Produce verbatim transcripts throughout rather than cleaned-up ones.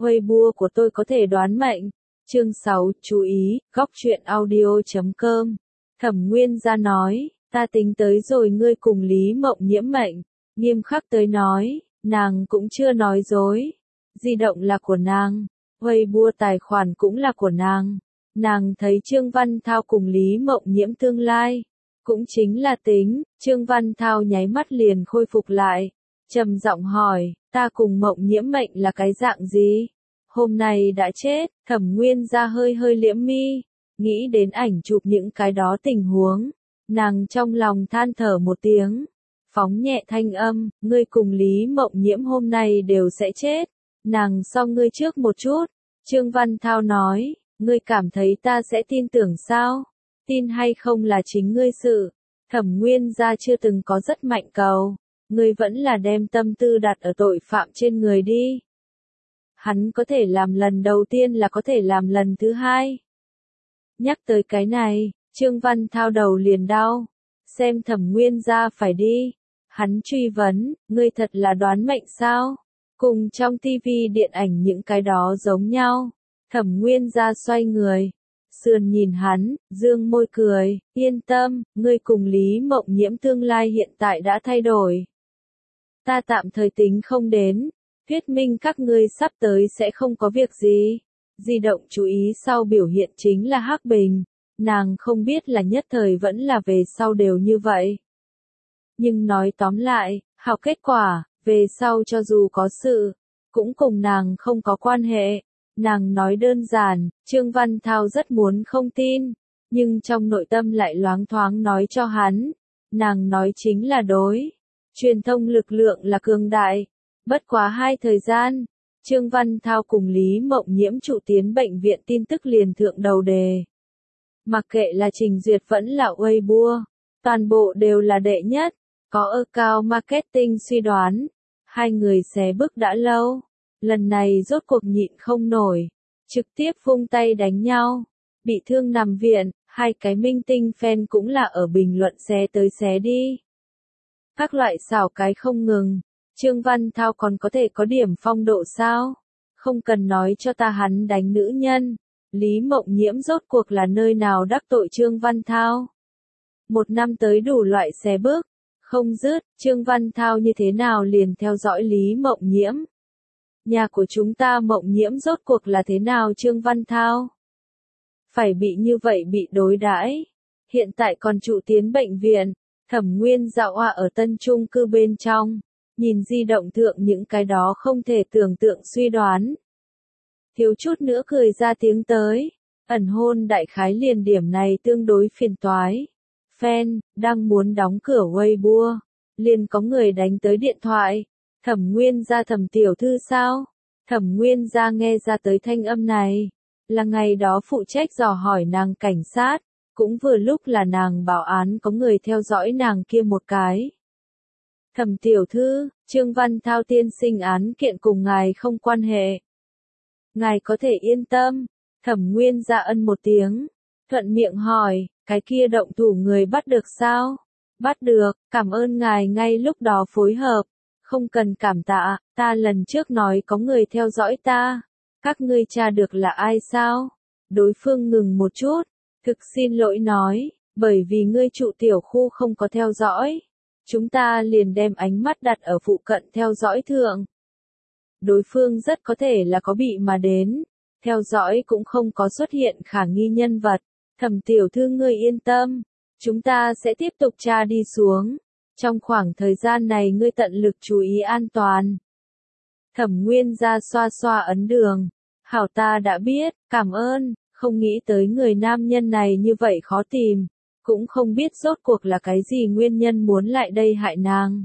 Weibo của tôi có thể đoán mệnh. Chương sáu, chú ý, góc truyện audio chấm com. Thẩm Nguyên Gia nói, ta tính tới rồi ngươi cùng Lý Mộng Nhiễm mệnh. Nghiêm khắc tới nói, nàng cũng chưa nói dối. Di động là của nàng, Weibo tài khoản cũng là của nàng. Nàng thấy Trương Văn Thao cùng Lý Mộng Nhiễm tương lai. Cũng chính là tính, Trương Văn Thao nháy mắt liền khôi phục lại. Trầm giọng hỏi, ta cùng Mộng Nhiễm mệnh là cái dạng gì? Hôm nay đã chết, Thẩm Nguyên Gia hơi hơi liễm mi, nghĩ đến ảnh chụp những cái đó tình huống. Nàng trong lòng than thở một tiếng, phóng nhẹ thanh âm, ngươi cùng Lý Mộng Nhiễm hôm nay đều sẽ chết. Nàng so ngươi trước một chút. Trương Văn Thao nói, ngươi cảm thấy ta sẽ tin tưởng sao? Tin hay không là chính ngươi sự. Thẩm Nguyên Gia chưa từng có rất mạnh cầu. Ngươi vẫn là đem tâm tư đặt ở tội phạm trên người đi. Hắn có thể làm lần đầu tiên là có thể làm lần thứ hai. Nhắc tới cái này, Trương Văn Thao đầu liền đau. Xem Thẩm Nguyên Gia phải đi. Hắn truy vấn, ngươi thật là đoán mệnh sao? Cùng trong tivi điện ảnh những cái đó giống nhau. Thẩm Nguyên Gia xoay người. Sườn nhìn hắn, dương môi cười, yên tâm, ngươi cùng Lý Mộng Nhiễm tương lai hiện tại đã thay đổi. Ta tạm thời tính không đến, thuyết minh các ngươi sắp tới sẽ không có việc gì. Di động chú ý sau biểu hiện chính là Hắc Bình, nàng không biết là nhất thời vẫn là về sau đều như vậy. Nhưng nói tóm lại, hảo kết quả, về sau cho dù có sự, cũng cùng nàng không có quan hệ. Nàng nói đơn giản, Trương Văn Thao rất muốn không tin, nhưng trong nội tâm lại loáng thoáng nói cho hắn. Nàng nói chính là đối. Truyền thông lực lượng là cường đại. Bất quá hai thời gian, Trương Văn Thao cùng Lý Mộng Nhiễm trụ tiến bệnh viện tin tức liền thượng đầu đề. Mặc kệ là Trình Duyệt vẫn là Weibo, toàn bộ đều là đệ nhất, có account marketing suy đoán. Hai người xé bước đã lâu, lần này rốt cuộc nhịn không nổi, trực tiếp vung tay đánh nhau, bị thương nằm viện, hai cái minh tinh fan cũng là ở bình luận xé tới xé đi. Các loại xảo cái không ngừng. Trương Văn Thao còn có thể có điểm phong độ sao? Không cần nói cho ta hắn đánh nữ nhân. Lý Mộng Nhiễm rốt cuộc là nơi nào đắc tội Trương Văn Thao? Một năm tới đủ loại xé bước, không dứt, Trương Văn Thao như thế nào liền theo dõi Lý Mộng Nhiễm? Nhà của chúng ta Mộng Nhiễm rốt cuộc là thế nào Trương Văn Thao? Phải bị như vậy bị đối đãi. Hiện tại còn trụ tiến bệnh viện. Thẩm Nguyên Dạ Oa ở tân chung cư bên trong, nhìn di động thượng những cái đó không thể tưởng tượng suy đoán. Thiếu chút nữa cười ra tiếng tới, ẩn hôn đại khái liền điểm này tương đối phiền toái. Fan, đang muốn đóng cửa Weibo, liền có người đánh tới điện thoại. Thẩm Nguyên Gia Thẩm tiểu thư sao? Thẩm Nguyên Gia nghe ra tới thanh âm này, là ngày đó phụ trách dò hỏi nàng cảnh sát. Cũng vừa lúc là nàng báo án có người theo dõi nàng kia một cái. Thẩm tiểu thư, Trương Văn Thao tiên sinh án kiện cùng ngài không quan hệ. Ngài có thể yên tâm. Thẩm Nguyên Dạ ân một tiếng, thuận miệng hỏi, cái kia động thủ người bắt được sao? Bắt được, cảm ơn ngài ngay lúc đó phối hợp. Không cần cảm tạ, ta lần trước nói có người theo dõi ta. Các ngươi tra được là ai sao? Đối phương ngừng một chút. Thực xin lỗi nói, bởi vì ngươi trụ tiểu khu không có theo dõi. Chúng ta liền đem ánh mắt đặt ở phụ cận theo dõi thượng. Đối phương rất có thể là có bị mà đến. Theo dõi cũng không có xuất hiện khả nghi nhân vật. Thẩm tiểu thư ngươi yên tâm. Chúng ta sẽ tiếp tục tra đi xuống. Trong khoảng thời gian này ngươi tận lực chú ý an toàn. Thẩm Nguyên Gia xoa xoa ấn đường. Hảo ta đã biết, cảm ơn. Không nghĩ tới người nam nhân này như vậy khó tìm, cũng không biết rốt cuộc là cái gì nguyên nhân muốn lại đây hại nàng.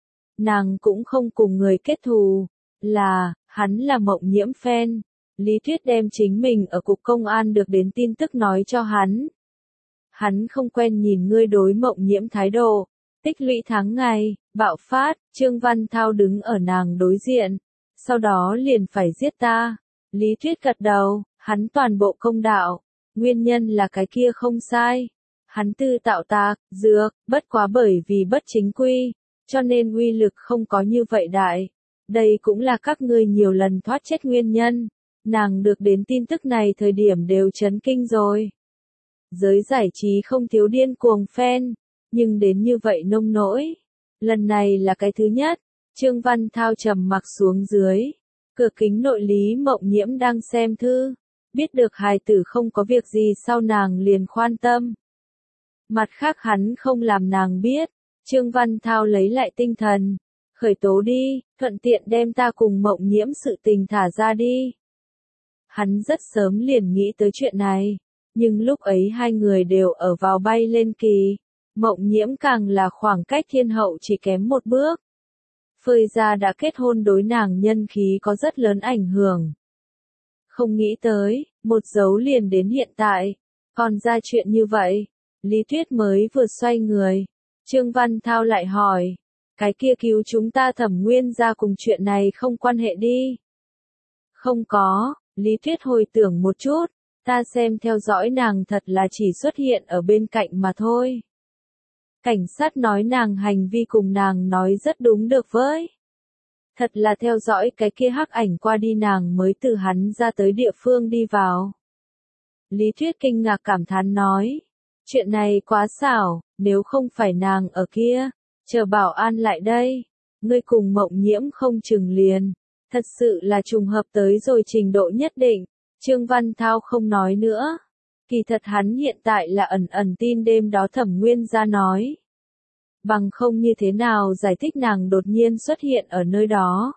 Nàng cũng không cùng người kết thù, là, hắn là Mộng Nhiễm fan. Lý Thuyết đem chính mình ở cục công an được đến tin tức nói cho hắn. Hắn không quen nhìn ngươi đối Mộng Nhiễm thái độ, tích lũy tháng ngày, bạo phát, Trương Văn Thao đứng ở nàng đối diện, sau đó liền phải giết ta. Lý Thuyết gật đầu. Hắn toàn bộ công đạo, nguyên nhân là cái kia không sai. Hắn tư tạo tạc, dược, bất quá bởi vì bất chính quy, cho nên uy lực không có như vậy đại. Đây cũng là các ngươi nhiều lần thoát chết nguyên nhân. Nàng được đến tin tức này thời điểm đều chấn kinh rồi. Giới giải trí không thiếu điên cuồng fan, nhưng đến như vậy nông nỗi. Lần này là cái thứ nhất. Trương Văn Thao trầm mặc xuống dưới. Cửa kính nội Lý Mộng Nhiễm đang xem thư. Biết được hài tử không có việc gì sau nàng liền khoan tâm. Mặt khác hắn không làm nàng biết. Trương Văn Thao lấy lại tinh thần. Khởi tố đi, thuận tiện đem ta cùng Mộng Nhiễm sự tình thả ra đi. Hắn rất sớm liền nghĩ tới chuyện này. Nhưng lúc ấy hai người đều ở vào bay lên kỳ. Mộng Nhiễm càng là khoảng cách thiên hậu chỉ kém một bước. Phơi ra đã kết hôn đối nàng nhân khí có rất lớn ảnh hưởng. Không nghĩ tới, một dấu liền đến hiện tại. Còn ra chuyện như vậy, Lý Tuyết mới vừa xoay người. Trương Văn Thao lại hỏi, cái kia cứu chúng ta Thẩm Nguyên gia cùng chuyện này không quan hệ đi. Không có, Lý Tuyết hồi tưởng một chút, ta xem theo dõi nàng thật là chỉ xuất hiện ở bên cạnh mà thôi. Cảnh sát nói nàng hành vi cùng nàng nói rất đúng được với. Thật là theo dõi cái kia hắc ảnh qua đi nàng mới từ hắn ra tới địa phương đi vào. Lý Tuyết kinh ngạc cảm thán nói. Chuyện này quá xảo, nếu không phải nàng ở kia, chờ bảo an lại đây. Ngươi cùng Mộng Nhiễm không chừng liền. Thật sự là trùng hợp tới rồi trình độ nhất định. Trương Văn Thao không nói nữa. Kỳ thật hắn hiện tại là ẩn ẩn tin đêm đó Thẩm Nguyên gia nói. Bằng không như thế nào giải thích nàng đột nhiên xuất hiện ở nơi đó.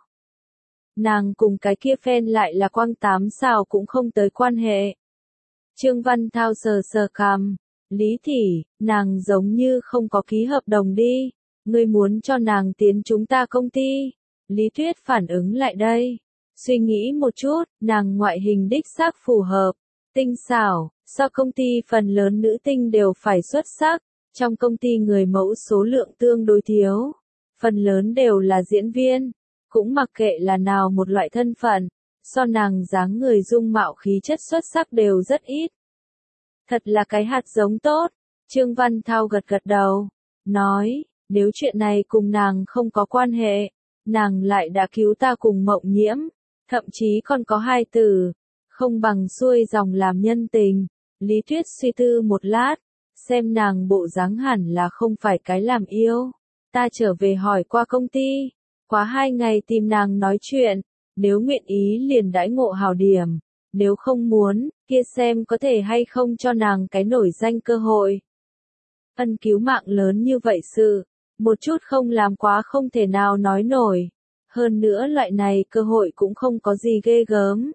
Nàng cùng cái kia fan lại là quang tám sao cũng không tới quan hệ. Trương Văn Thao sờ sờ cằm. Lý tỷ, nàng giống như không có ký hợp đồng đi. Ngươi muốn cho nàng tiến chúng ta công ty. Lý Tuyết phản ứng lại đây. Suy nghĩ một chút, nàng ngoại hình đích xác phù hợp. Tinh xảo, sao công ty phần lớn nữ tinh đều phải xuất sắc. Trong công ty người mẫu số lượng tương đối thiếu. Phần lớn đều là diễn viên. Cũng mặc kệ là nào một loại thân phận. So nàng dáng người dung mạo khí chất xuất sắc đều rất ít. Thật là cái hạt giống tốt. Trương Văn Thao gật gật đầu. Nói, nếu chuyện này cùng nàng không có quan hệ. Nàng lại đã cứu ta cùng Mộng Nhiễm. Thậm chí còn có hai từ. Không bằng xuôi dòng làm nhân tình. Lý Tuyết suy tư một lát. Xem nàng bộ dáng hẳn là không phải cái làm yêu. Ta trở về hỏi qua công ty. Quá hai ngày tìm nàng nói chuyện. Nếu nguyện ý liền đãi ngộ hào điểm. Nếu không muốn, kia xem có thể hay không cho nàng cái nổi danh cơ hội. Ân cứu mạng lớn như vậy sự. Một chút không làm quá không thể nào nói nổi. Hơn nữa loại này cơ hội cũng không có gì ghê gớm.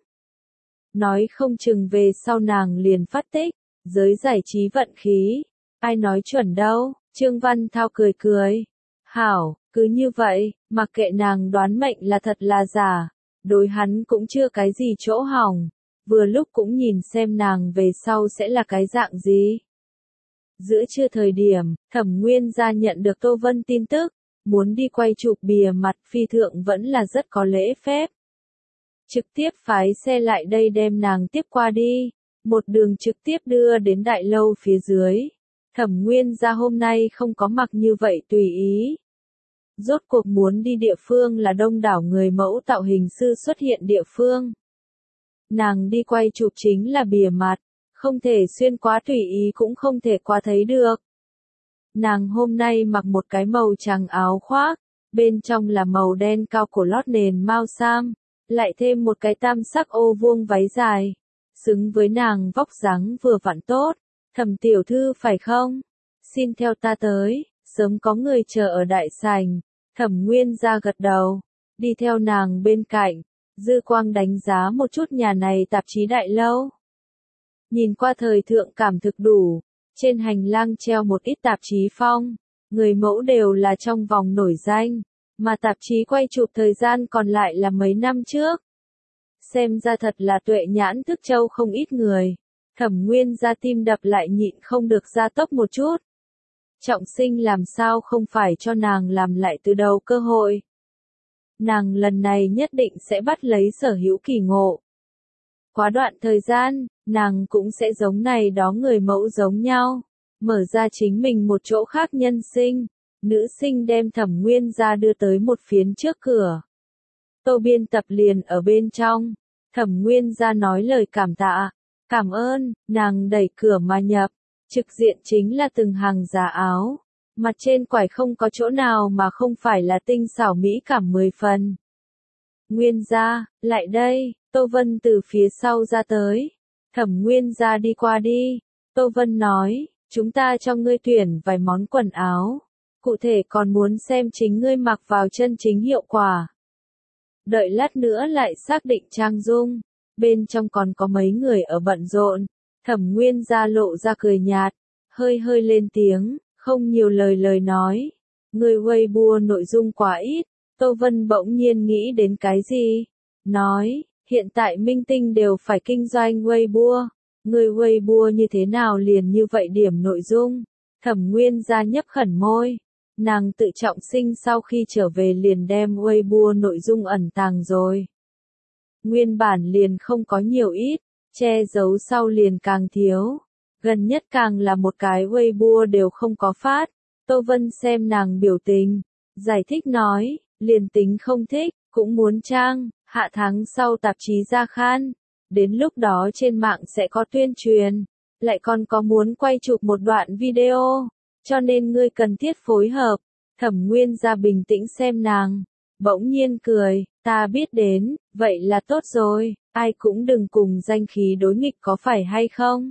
Nói không chừng về sau nàng liền phát tích. Giới giải trí vận khí. Ai nói chuẩn đâu, Trương Văn Thao cười cười. Hảo, cứ như vậy, mặc kệ nàng đoán mệnh là thật là giả. Đối hắn cũng chưa cái gì chỗ hỏng. Vừa lúc cũng nhìn xem nàng về sau sẽ là cái dạng gì. Giữa trưa thời điểm, Thẩm Nguyên gia nhận được Tô Vân tin tức. Muốn đi quay chụp bìa mặt phi thượng vẫn là rất có lễ phép. Trực tiếp phái xe lại đây đem nàng tiếp qua đi. Một đường trực tiếp đưa đến đại lâu phía dưới. Thẩm Nguyên gia hôm nay không có mặc như vậy tùy ý. Rốt cuộc muốn đi địa phương là đông đảo người mẫu tạo hình sư xuất hiện địa phương. Nàng đi quay chụp chính là bìa mặt, không thể xuyên quá tùy ý cũng không thể quá thấy được. Nàng hôm nay mặc một cái màu trắng áo khoác, bên trong là màu đen cao cổ lót nền mao sam, lại thêm một cái tam sắc ô vuông váy dài, xứng với nàng vóc dáng vừa vặn tốt. Thẩm tiểu thư phải không? Xin theo ta tới, sớm có người chờ ở đại sảnh. Thẩm Nguyên gia gật đầu, đi theo nàng bên cạnh, dư quang đánh giá một chút nhà này tạp chí đại lâu. Nhìn qua thời thượng cảm thực đủ, trên hành lang treo một ít tạp chí phong, người mẫu đều là trong vòng nổi danh, mà tạp chí quay chụp thời gian còn lại là mấy năm trước. Xem ra thật là tuệ nhãn thức châu không ít người. Thẩm Nguyên gia tim đập lại nhịn không được gia tốc một chút. Trọng sinh làm sao không phải cho nàng làm lại từ đầu cơ hội. Nàng lần này nhất định sẽ bắt lấy sở hữu kỳ ngộ. Quá đoạn thời gian, nàng cũng sẽ giống này đó người mẫu giống nhau. Mở ra chính mình một chỗ khác nhân sinh. Nữ sinh đem Thẩm Nguyên gia đưa tới một phiến trước cửa. Tô biên tập liền ở bên trong. Thẩm Nguyên Gia nói lời cảm tạ. Cảm ơn, nàng đẩy cửa mà nhập. Trực diện chính là từng hàng giá áo. Mặt trên quải không có chỗ nào mà không phải là tinh xảo mỹ cảm mười phần. Nguyên Gia, lại đây, Tô Vân từ phía sau ra tới. Thẩm Nguyên Gia đi qua đi. Tô Vân nói, chúng ta cho ngươi tuyển vài món quần áo. Cụ thể còn muốn xem chính ngươi mặc vào chân chính hiệu quả. Đợi lát nữa lại xác định trang dung. Bên trong còn có mấy người ở bận rộn. Thẩm Nguyên Gia lộ ra cười nhạt. Hơi hơi lên tiếng, không nhiều lời lời nói. Người Weibo nội dung quá ít. Tô Vân bỗng nhiên nghĩ đến cái gì? Nói, hiện tại minh tinh đều phải kinh doanh Weibo. Người Weibo như thế nào liền như vậy điểm nội dung? Thẩm Nguyên Gia nhấp khẩn môi. Nàng tự trọng sinh sau khi trở về liền đem Weibo nội dung ẩn tàng rồi. Nguyên bản liền không có nhiều ít, che giấu sau liền càng thiếu. Gần nhất càng là một cái Weibo đều không có phát. Tô Vân xem nàng biểu tình, giải thích nói, liền tính không thích, cũng muốn trang, hạ tháng sau tạp chí ra khan. Đến lúc đó trên mạng sẽ có tuyên truyền, lại còn có muốn quay chụp một đoạn video, cho nên ngươi cần thiết phối hợp. Thẩm Nguyên Gia bình tĩnh xem nàng, bỗng nhiên cười, ta biết đến, vậy là tốt rồi, ai cũng đừng cùng danh khí đối nghịch có phải hay không?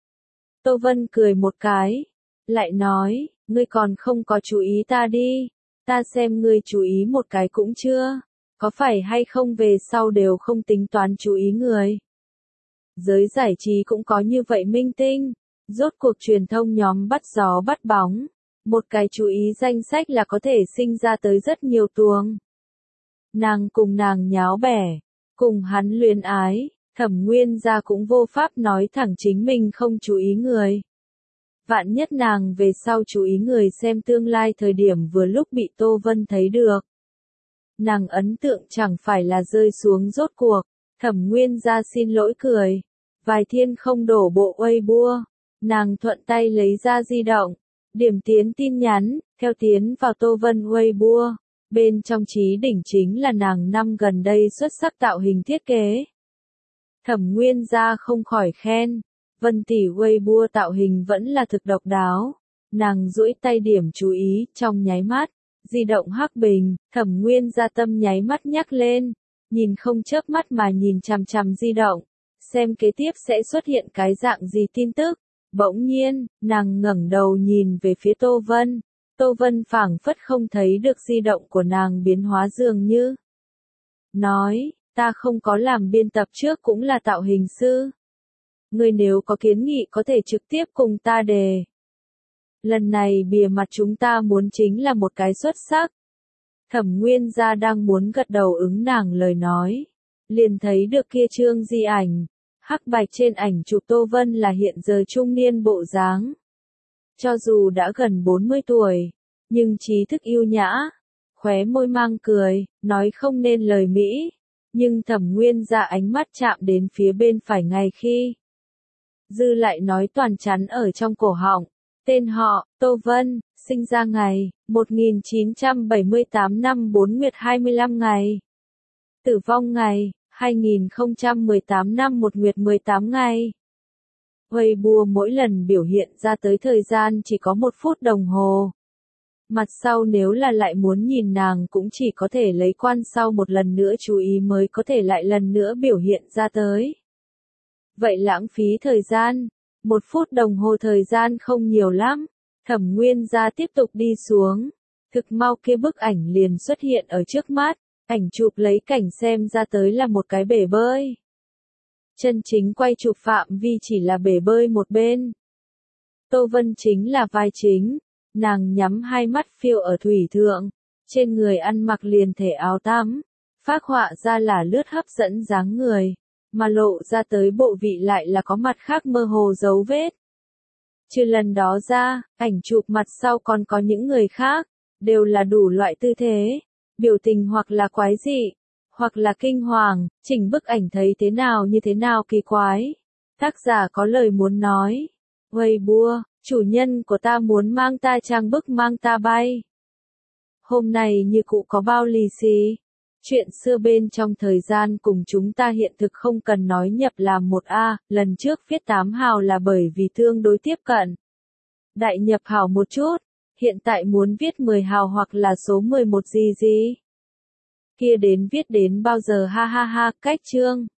Tô Vân cười một cái, lại nói, ngươi còn không có chú ý ta đi, ta xem ngươi chú ý một cái cũng chưa, có phải hay không về sau đều không tính toán chú ý người. Giới giải trí cũng có như vậy minh tinh, rốt cuộc truyền thông nhóm bắt gió bắt bóng, một cái chú ý danh sách là có thể sinh ra tới rất nhiều tuồng. Nàng cùng nàng nháo bẻ, cùng hắn luyến ái, Thẩm Nguyên Gia cũng vô pháp nói thẳng chính mình không chú ý người. Vạn nhất nàng về sau chú ý người xem tương lai thời điểm vừa lúc bị Tô Vân thấy được. Nàng ấn tượng chẳng phải là rơi xuống rốt cuộc. Thẩm Nguyên Gia xin lỗi cười. Vài thiên không đổ bộ Weibo. Nàng thuận tay lấy ra di động. Điểm tiến tin nhắn, theo tiến vào Tô Vân Weibo. Bên trong trí đỉnh chính là nàng năm gần đây xuất sắc tạo hình thiết kế. Thẩm Nguyên Gia không khỏi khen. Vân tỷ Weibo tạo hình vẫn là thực độc đáo. Nàng duỗi tay điểm chú ý, trong nháy mắt. Di động hắc bình, Thẩm Nguyên Gia tâm nháy mắt nhắc lên. Nhìn không chớp mắt mà nhìn chằm chằm di động. Xem kế tiếp sẽ xuất hiện cái dạng gì tin tức. Bỗng nhiên, nàng ngẩng đầu nhìn về phía Tô Vân. Tô Vân phảng phất không thấy được di động của nàng biến hóa dường như. Nói, ta không có làm biên tập trước cũng là tạo hình sư. Người nếu có kiến nghị có thể trực tiếp cùng ta đề. Lần này bìa mặt chúng ta muốn chính là một cái xuất sắc. Thẩm Nguyên Gia đang muốn gật đầu ứng nàng lời nói. Liền thấy được kia trương di ảnh. Hắc bạch trên ảnh chụp Tô Vân là hiện giờ trung niên bộ dáng. Cho dù đã gần bốn mươi tuổi, nhưng trí thức yêu nhã, khóe môi mang cười, nói không nên lời mỹ. Nhưng Thẩm Nguyên Gia ánh mắt chạm đến phía bên phải ngay khi. Dư lại nói toàn chắn ở trong cổ họng. Tên họ, Tô Vân, sinh ra ngày, một nghìn chín trăm bảy mươi tám năm bốn nguyệt hai mươi lăm ngày. Tử vong ngày, hai nghìn không trăm mười tám năm một nguyệt mười tám ngày. Weibo mỗi lần biểu hiện ra tới thời gian chỉ có một phút đồng hồ. Mặt sau nếu là lại muốn nhìn nàng cũng chỉ có thể lấy quan sau một lần nữa chú ý mới có thể lại lần nữa biểu hiện ra tới. Vậy lãng phí thời gian. Một phút đồng hồ thời gian không nhiều lắm. Thẩm Nguyên Gia tiếp tục đi xuống. Thực mau kia bức ảnh liền xuất hiện ở trước mắt. Ảnh chụp lấy cảnh xem ra tới là một cái bể bơi. Chân chính quay chụp phạm vi chỉ là bể bơi một bên. Tô Vân chính là vai chính. Nàng nhắm hai mắt phiêu ở thủy thượng. Trên người ăn mặc liền thể áo tắm. Phác họa ra là lướt hấp dẫn dáng người. Mà lộ ra tới bộ vị lại là có mặt khác mơ hồ dấu vết. Trừ lần đó ra, ảnh chụp mặt sau còn có những người khác, đều là đủ loại tư thế, biểu tình hoặc là quái dị, hoặc là kinh hoàng, chỉnh bức ảnh thấy thế nào như thế nào kỳ quái. Tác giả có lời muốn nói. Weibo, chủ nhân của ta muốn mang ta trang bức mang ta bay. Hôm nay như cụ có bao lì xì. Chuyện xưa bên trong thời gian cùng chúng ta hiện thực không cần nói nhập là một A, lần trước viết tám hào là bởi vì tương đối tiếp cận. Đại nhập hào một chút, hiện tại muốn viết mười hào hoặc là số mười một gì gì. Kia đến viết đến bao giờ ha ha ha, cách chương.